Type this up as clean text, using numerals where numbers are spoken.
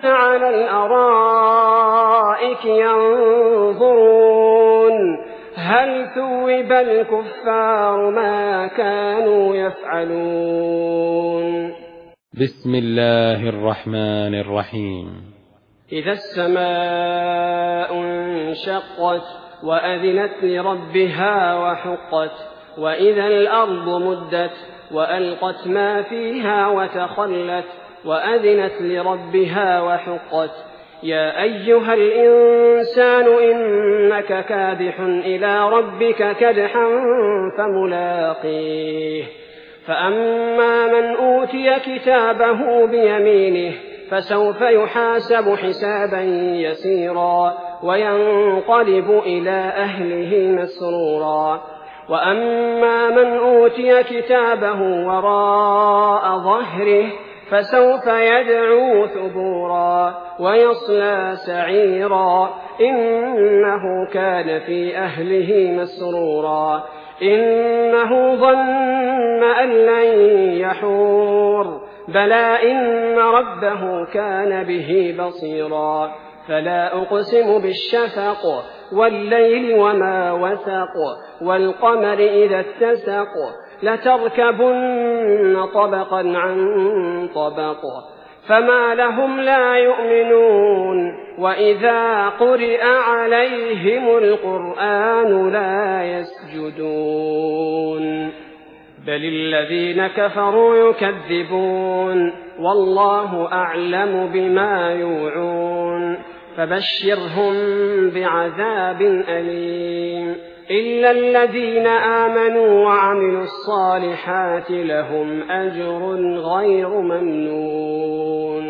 على الأرائك ينظرون هل ثوب الكفار ما كانوا يفعلون. بسم الله الرحمن الرحيم. إذا السماء انشقت وأذنت لربها وحقت وإذا الأرض مدت وألقت ما فيها وتخلت وأذنت لربها وحقت يا أيها الإنسان إنك كادح إلى ربك كدحا فملاقيه فأما من أوتي كتابه بيمينه فسوف يحاسب حسابا يسيرا وينقلب إلى أهله مسرورا وأما من أوتي كتابه وراء ظهره فسوف يدعو ثبورا ويصلى سعيرا إنه كان في أهله مسرورا إنه ظن أن لن يحور بلى إن ربه كان به بصيرا فلا أقسم بالشفق والليل وما وسق والقمر إذا اتسق لتركبن طبقا عن طبق فما لهم لا يؤمنون وإذا قرئ عليهم القرآن لا يسجدون بل الذين كفروا يكذبون والله أعلم بما يوعون فبشرهم بعذاب أليم إلا الذين آمنوا وعملوا الصالحات لهم أجر غير ممنون.